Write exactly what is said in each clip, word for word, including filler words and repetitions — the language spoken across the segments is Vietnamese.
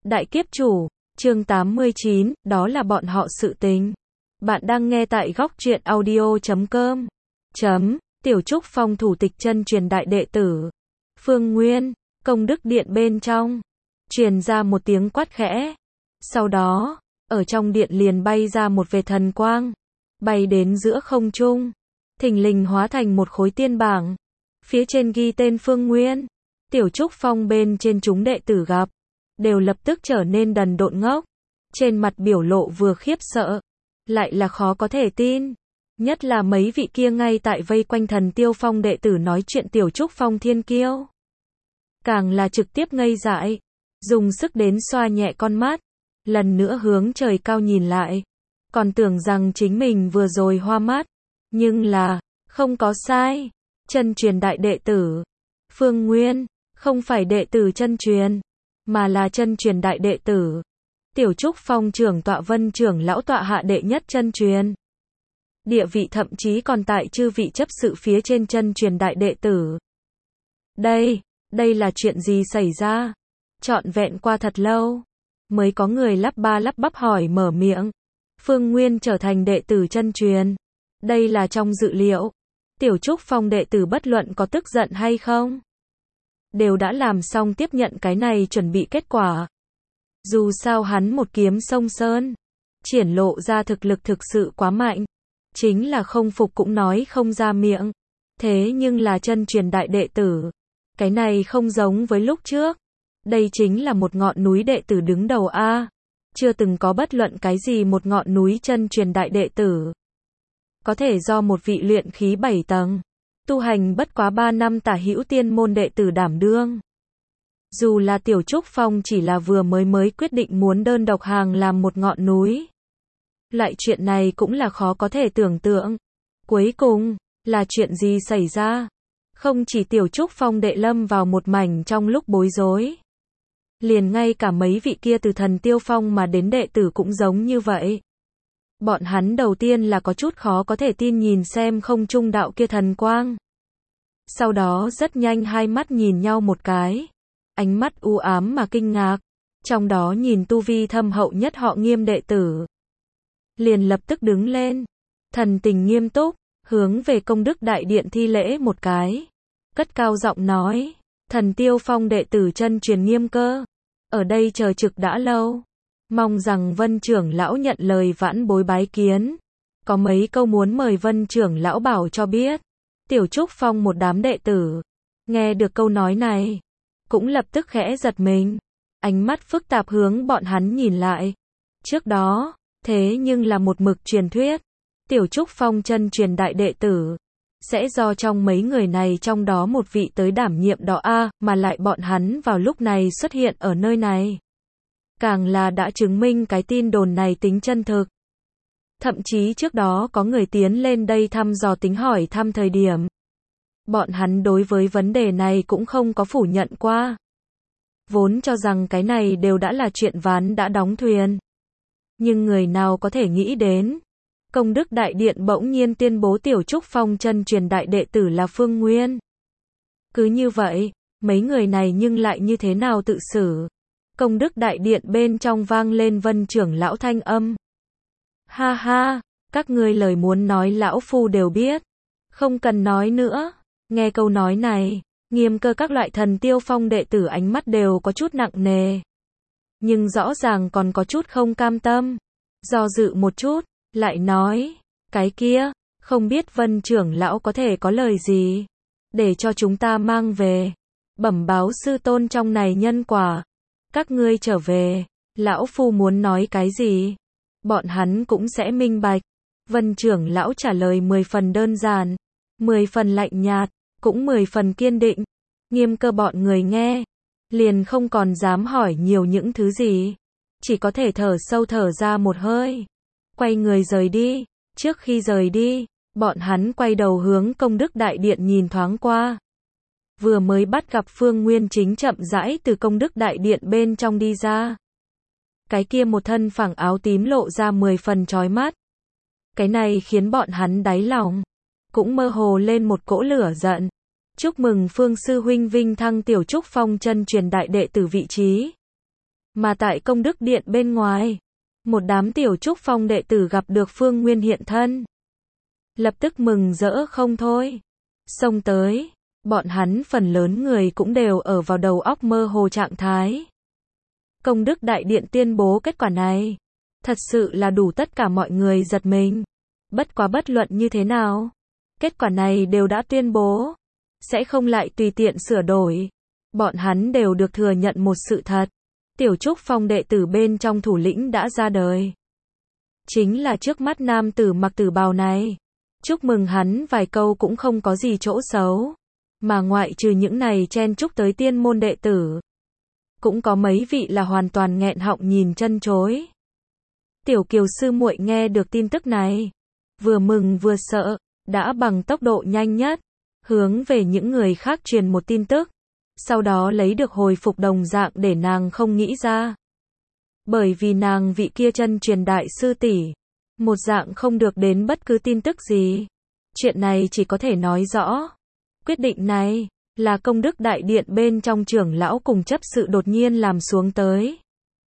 Đại kiếp chủ, chương tám mươi chín, đó là bọn họ sự tình. Bạn đang nghe tại góc truyện audio chấm com. Chấm, Tiểu Trúc Phong thủ tịch chân truyền đại đệ tử. Phương Nguyên, công đức điện bên trong. Truyền ra một tiếng quát khẽ. Sau đó, ở trong điện liền bay ra một vệt thần quang. Bay đến giữa không trung. Thình lình hóa thành một khối tiên bảng. Phía trên ghi tên Phương Nguyên. Tiểu Trúc Phong bên trên chúng đệ tử gặp. Đều lập tức trở nên đần độn ngốc. Trên mặt biểu lộ vừa khiếp sợ. Lại là khó có thể tin. Nhất là mấy vị kia ngay tại vây quanh Thần Tiêu Phong đệ tử nói chuyện Tiểu Trúc Phong thiên kiêu. Càng là trực tiếp ngây dại. Dùng sức đến xoa nhẹ con mắt. Lần nữa hướng trời cao nhìn lại. Còn tưởng rằng chính mình vừa rồi hoa mắt. Nhưng là, không có sai. Chân truyền đại đệ tử. Phương Nguyên, không phải đệ tử chân truyền. Mà là chân truyền đại đệ tử. Tiểu Trúc Phong trưởng tọa Vân trưởng lão tọa hạ đệ nhất chân truyền. Địa vị thậm chí còn tại chư vị chấp sự phía trên chân truyền đại đệ tử. Đây, đây là chuyện gì xảy ra? Trọn vẹn qua thật lâu. Mới có người lắp ba lắp bắp hỏi mở miệng. Phương Nguyên trở thành đệ tử chân truyền. Đây là trong dự liệu. Tiểu Trúc Phong đệ tử bất luận có tức giận hay không. Đều đã làm xong tiếp nhận cái này chuẩn bị kết quả. Dù sao hắn một kiếm sông sơn. Triển lộ ra thực lực thực sự quá mạnh. Chính là không phục cũng nói không ra miệng. Thế nhưng là chân truyền đại đệ tử. Cái này không giống với lúc trước. Đây chính là một ngọn núi đệ tử đứng đầu A. Chưa từng có bất luận cái gì một ngọn núi chân truyền đại đệ tử. Có thể do một vị luyện khí bảy tầng. Tu hành bất quá ba năm tả hữu tiên môn đệ tử đảm đương. Dù là Tiểu Trúc Phong chỉ là vừa mới mới quyết định muốn đơn độc hàng làm một ngọn núi. Loại chuyện này cũng là khó có thể tưởng tượng. Cuối cùng, là chuyện gì xảy ra? Không chỉ Tiểu Trúc Phong đệ lâm vào một mảnh trong lúc bối rối. Liền ngay cả mấy vị kia từ Thần Tiêu Phong mà đến đệ tử cũng giống như vậy. Bọn hắn đầu tiên là có chút khó có thể tin nhìn xem không trung đạo kia thần quang. Sau đó rất nhanh hai mắt nhìn nhau một cái. Ánh mắt u ám mà kinh ngạc. Trong đó nhìn tu vi thâm hậu nhất họ Nghiêm đệ tử. Liền lập tức đứng lên. Thần tình nghiêm túc, hướng về công đức đại điện thi lễ một cái. Cất cao giọng nói. Thần Tiêu Phong đệ tử chân truyền Nghiêm Cơ. Ở đây chờ trực đã lâu. Mong rằng Vân trưởng lão nhận lời vãn bối bái kiến. Có mấy câu muốn mời Vân trưởng lão bảo cho biết. Tiểu Trúc Phong một đám đệ tử. Nghe được câu nói này. Cũng lập tức khẽ giật mình. Ánh mắt phức tạp hướng bọn hắn nhìn lại. Trước đó, thế nhưng là một mực truyền thuyết. Tiểu Trúc Phong chân truyền đại đệ tử. Sẽ do trong mấy người này trong đó một vị tới đảm nhiệm đó A, mà lại bọn hắn vào lúc này xuất hiện ở nơi này. Càng là đã chứng minh cái tin đồn này tính chân thực. Thậm chí trước đó có người tiến lên đây thăm dò tính hỏi thăm thời điểm. Bọn hắn đối với vấn đề này cũng không có phủ nhận qua. Vốn cho rằng cái này đều đã là chuyện ván đã đóng thuyền. Nhưng người nào có thể nghĩ đến. Công đức đại điện bỗng nhiên tuyên bố Tiểu Trúc Phong chân truyền đại đệ tử là Phương Nguyên. Cứ như vậy, mấy người này nhưng lại như thế nào tự xử. Công đức đại điện bên trong vang lên Vân trưởng lão thanh âm. Ha ha, các ngươi lời muốn nói lão phu đều biết. Không cần nói nữa. Nghe câu nói này, Nghiêm Cơ các loại Thần Tiêu Phong đệ tử ánh mắt đều có chút nặng nề. Nhưng rõ ràng còn có chút không cam tâm. Do dự một chút, lại nói, cái kia, không biết Vân trưởng lão có thể có lời gì. Để cho chúng ta mang về. Bẩm báo sư tôn trong này nhân quả. Các ngươi trở về, lão phu muốn nói cái gì? Bọn hắn cũng sẽ minh bạch. Vân trưởng lão trả lời mười phần đơn giản, mười phần lạnh nhạt, cũng mười phần kiên định. Nghiêm Cơ bọn người nghe, liền không còn dám hỏi nhiều những thứ gì. Chỉ có thể thở sâu thở ra một hơi. Quay người rời đi. Trước khi rời đi, bọn hắn quay đầu hướng công đức đại điện nhìn thoáng qua. Vừa mới bắt gặp Phương Nguyên chính chậm rãi từ công đức đại điện bên trong đi ra. Cái kia một thân phẳng áo tím lộ ra mười phần chói mắt. Cái này khiến bọn hắn đáy lòng cũng mơ hồ lên một cỗ lửa giận. Chúc mừng Phương sư huynh vinh thăng Tiểu Trúc Phong chân truyền đại đệ tử vị trí. Mà tại công đức điện bên ngoài, một đám tiểu trúc phong đệ tử gặp được Phương Nguyên hiện thân. Lập tức mừng rỡ không thôi. Xông tới, bọn hắn phần lớn người cũng đều ở vào đầu óc mơ hồ trạng thái. Công đức đại điện tuyên bố kết quả này, thật sự là đủ tất cả mọi người giật mình. Bất quá bất luận như thế nào, kết quả này đều đã tuyên bố, sẽ không lại tùy tiện sửa đổi. Bọn hắn đều được thừa nhận một sự thật, tiểu trúc phong đệ tử bên trong thủ lĩnh đã ra đời. Chính là trước mắt nam tử mặc tử bào này. Chúc mừng hắn vài câu cũng không có gì chỗ xấu. Mà ngoại trừ những này chen chúc tới tiên môn đệ tử, cũng có mấy vị là hoàn toàn nghẹn họng nhìn chân chối. Tiểu Kiều sư muội nghe được tin tức này, vừa mừng vừa sợ, đã bằng tốc độ nhanh nhất, hướng về những người khác truyền một tin tức, sau đó lấy được hồi phục đồng dạng để nàng không nghĩ ra. Bởi vì nàng vị kia chân truyền đại sư tỷ, một dạng không được đến bất cứ tin tức gì. Chuyện này chỉ có thể nói rõ, quyết định này là công đức đại điện bên trong trưởng lão cùng chấp sự đột nhiên làm xuống tới.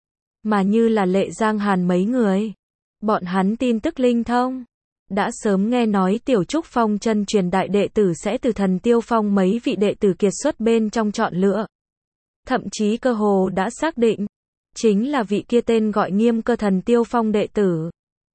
Mà như là Lệ Giang Hàn mấy người, bọn hắn tin tức linh thông, đã sớm nghe nói tiểu trúc phong chân truyền đại đệ tử sẽ từ Thần Tiêu Phong mấy vị đệ tử kiệt xuất bên trong chọn lựa. Thậm chí cơ hồ đã xác định, chính là vị kia tên gọi Nghiêm Cơ Thần Tiêu Phong đệ tử.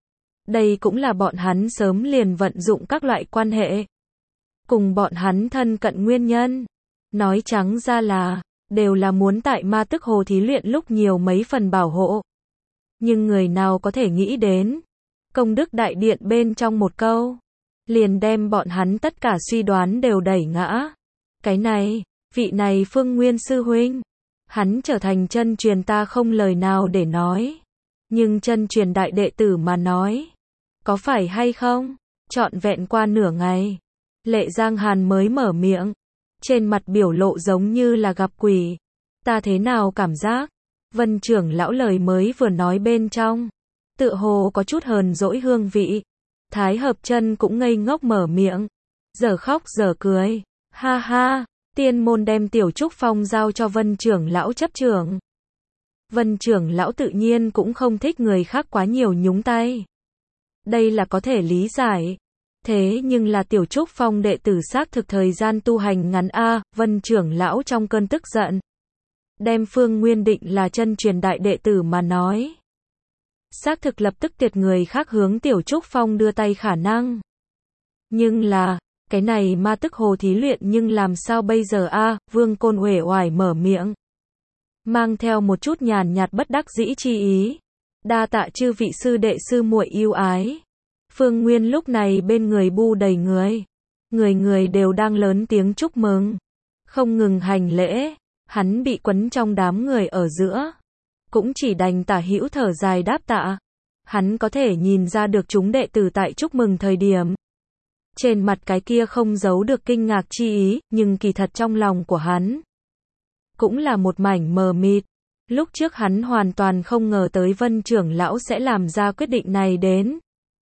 Đây cũng là bọn hắn sớm liền vận dụng các loại quan hệ, cùng bọn hắn thân cận nguyên nhân. Nói trắng ra là, đều là muốn tại Ma Tức Hồ thí luyện lúc nhiều mấy phần bảo hộ. Nhưng người nào có thể nghĩ đến, công đức đại điện bên trong một câu, liền đem bọn hắn tất cả suy đoán đều đẩy ngã. Cái này, vị này Phương Nguyên sư huynh, hắn trở thành chân truyền ta không lời nào để nói. Nhưng chân truyền đại đệ tử mà nói, có phải hay không? Trọn vẹn qua nửa ngày, Lệ Giang Hàn mới mở miệng, trên mặt biểu lộ giống như là gặp quỷ. Ta thế nào cảm giác? Vân trưởng lão lời mới vừa nói bên trong, tựa hồ có chút hờn dỗi hương vị. Thái Hợp Chân cũng ngây ngốc mở miệng, giờ khóc giờ cười. Ha ha, tiên môn đem tiểu trúc phong giao cho Vân trưởng lão chấp trưởng. Vân trưởng lão tự nhiên cũng không thích người khác quá nhiều nhúng tay. Đây là có thể lý giải. Thế nhưng là tiểu trúc phong đệ tử xác thực thời gian tu hành ngắn a, Vân trưởng lão trong cơn tức giận, đem Phương Nguyên định là chân truyền đại đệ tử mà nói. Xác thực lập tức tiệt người khác hướng tiểu trúc phong đưa tay khả năng. Nhưng là, cái này Ma Tức Hồ thí luyện nhưng làm sao bây giờ a, Vương Côn uể oải mở miệng, mang theo một chút nhàn nhạt bất đắc dĩ chi ý. Đa tạ chư vị sư đệ sư muội yêu ái. Phương Nguyên lúc này bên người bu đầy người. Người người đều đang lớn tiếng chúc mừng, không ngừng hành lễ. Hắn bị quấn trong đám người ở giữa, cũng chỉ đành tả hữu thở dài đáp tạ. Hắn có thể nhìn ra được chúng đệ tử tại chúc mừng thời điểm, trên mặt cái kia không giấu được kinh ngạc chi ý, nhưng kỳ thật trong lòng của hắn cũng là một mảnh mờ mịt. Lúc trước hắn hoàn toàn không ngờ tới Vân trưởng lão sẽ làm ra quyết định này đến.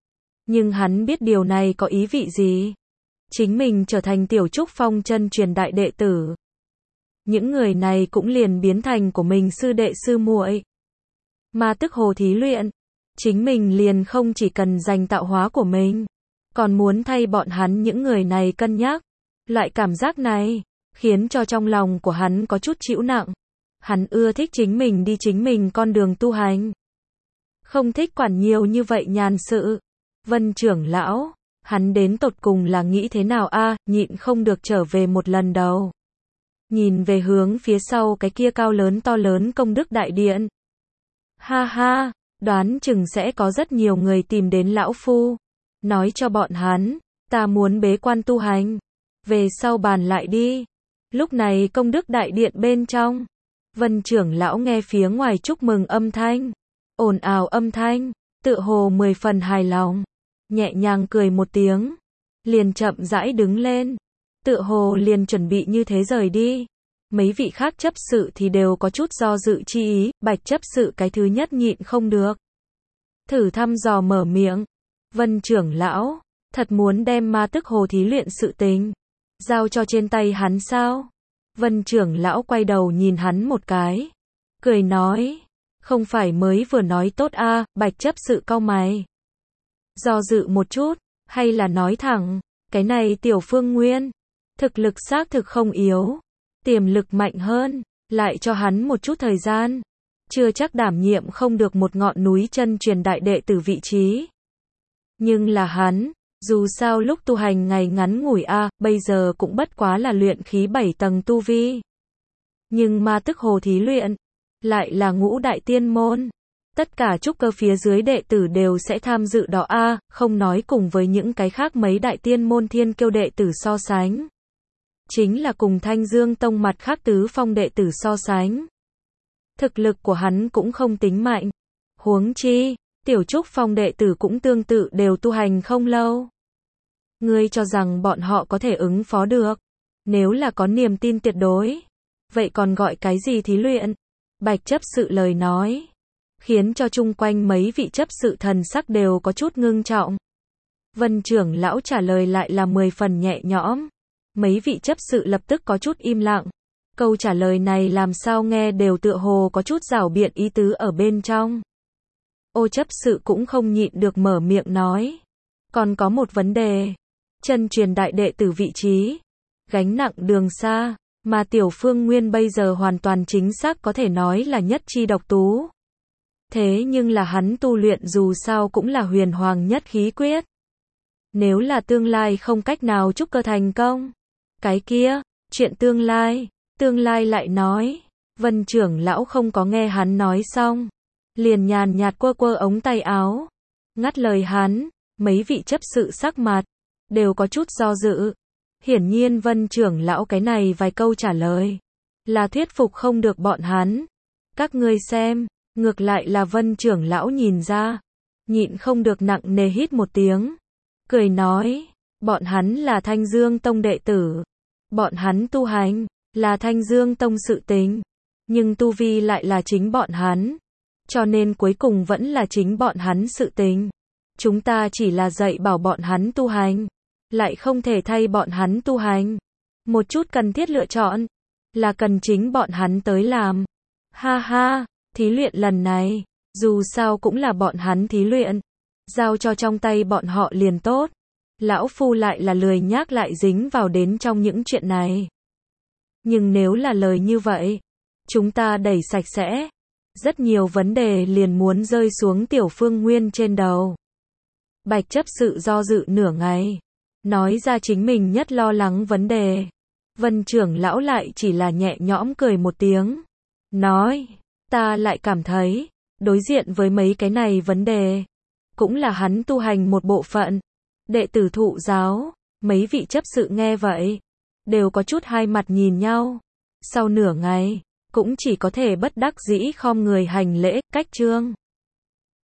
Nhưng hắn biết điều này có ý vị gì. Chính mình trở thành tiểu trúc phong chân truyền đại đệ tử, những người này cũng liền biến thành của mình sư đệ sư muội. Ma Tức Hồ thí luyện, chính mình liền không chỉ cần giành tạo hóa của mình, còn muốn thay bọn hắn những người này cân nhắc. Loại cảm giác này khiến cho trong lòng của hắn có chút chịu nặng. Hắn ưa thích chính mình đi chính mình con đường tu hành, không thích quản nhiều như vậy nhàn sự. Vân trưởng lão, hắn đến tột cùng là nghĩ thế nào a, nhịn không được trở về một lần đầu. Nhìn về hướng phía sau cái kia cao lớn to lớn công đức đại điện. Ha ha, đoán chừng sẽ có rất nhiều người tìm đến lão phu, nói cho bọn hắn, ta muốn bế quan tu hành, về sau bàn lại đi. Lúc này công đức đại điện bên trong, Vân trưởng lão nghe phía ngoài chúc mừng âm thanh, ồn ào âm thanh, tựa hồ mười phần hài lòng, nhẹ nhàng cười một tiếng, liền chậm rãi đứng lên, tựa hồ liền chuẩn bị như thế rời đi. Mấy vị khác chấp sự thì đều có chút do dự chi ý. Bạch chấp sự cái thứ nhất nhịn không được, thử thăm dò mở miệng, Vân trưởng lão, thật muốn đem Ma Tức Hồ thí luyện sự tình giao cho trên tay hắn sao? Vân trưởng lão quay đầu nhìn hắn một cái, cười nói, Không phải mới vừa nói tốt a, à, Bạch chấp sự cau mày. Do dự một chút, hay là nói thẳng, cái này Tiểu Phương Nguyên, thực lực xác thực không yếu, tiềm lực mạnh hơn, lại cho hắn một chút thời gian, chưa chắc đảm nhiệm không được một ngọn núi chân truyền đại đệ tử vị trí. Nhưng là hắn, dù sao lúc tu hành ngày ngắn ngủi a, à, bây giờ cũng bất quá là luyện khí bảy tầng tu vi. Nhưng ma tức hồ thí luyện, lại là ngũ đại tiên môn. Tất cả trúc cơ phía dưới đệ tử đều sẽ tham dự đó a, à, không nói cùng với những cái khác mấy đại tiên môn thiên kiêu đệ tử so sánh. Chính là cùng Thanh Dương Tông mặt khác tứ phong đệ tử so sánh. Thực lực của hắn cũng không tính mạnh. Huống chi, tiểu trúc phong đệ tử cũng tương tự đều tu hành không lâu. Ngươi cho rằng bọn họ có thể ứng phó được? Nếu là có niềm tin tuyệt đối, vậy còn gọi cái gì thí luyện? Bạch chấp sự lời nói, khiến cho chung quanh mấy vị chấp sự thần sắc đều có chút ngưng trọng. Vân trưởng lão trả lời lại là mười phần nhẹ nhõm. Mấy vị chấp sự lập tức có chút im lặng. Câu trả lời này làm sao nghe đều tựa hồ có chút giảo biện ý tứ ở bên trong. Ô chấp sự cũng không nhịn được mở miệng nói. Còn có một vấn đề. Chân truyền đại đệ tử vị trí. Gánh nặng đường xa. Mà Tiểu Phương Nguyên bây giờ hoàn toàn chính xác có thể nói là nhất chi độc tú. Thế nhưng là hắn tu luyện dù sao cũng là huyền hoàng nhất khí quyết. Nếu là tương lai không cách nào trúc cơ thành công. Cái kia, chuyện tương lai, tương lai lại nói. Vân trưởng lão không có nghe hắn nói xong. Liền nhàn nhạt quơ quơ ống tay áo. Ngắt lời hắn, mấy vị chấp sự sắc mặt, đều có chút do dự. Hiển nhiên Vân trưởng lão cái này vài câu trả lời, là thuyết phục không được bọn hắn. Các ngươi xem, ngược lại là Vân trưởng lão nhìn ra, nhịn không được nặng nề hít một tiếng. Cười nói, bọn hắn là Thanh Dương Tông đệ tử. Bọn hắn tu hành, là Thanh Dương Tông sự tình. Nhưng tu vi lại là chính bọn hắn. Cho nên cuối cùng vẫn là chính bọn hắn sự tình. Chúng ta chỉ là dạy bảo bọn hắn tu hành. Lại không thể thay bọn hắn tu hành. Một chút cần thiết lựa chọn. Là cần chính bọn hắn tới làm. Ha ha, thí luyện lần này. Dù sao cũng là bọn hắn thí luyện. Giao cho trong tay bọn họ liền tốt. Lão Phu lại là lười nhác lại dính vào đến trong những chuyện này. Nhưng nếu là lời như vậy, chúng ta đẩy sạch sẽ. Rất nhiều vấn đề liền muốn rơi xuống Tiểu Phương Nguyên trên đầu. Bạch chấp sự do dự nửa ngày. Nói ra chính mình nhất lo lắng vấn đề. Vân trưởng lão lại chỉ là nhẹ nhõm cười một tiếng. Nói, ta lại cảm thấy, đối diện với mấy cái này vấn đề, cũng là hắn tu hành một bộ phận. Đệ tử thụ giáo, mấy vị chấp sự nghe vậy, đều có chút hai mặt nhìn nhau. Sau nửa ngày, cũng chỉ có thể bất đắc dĩ khom người hành lễ, cách trương.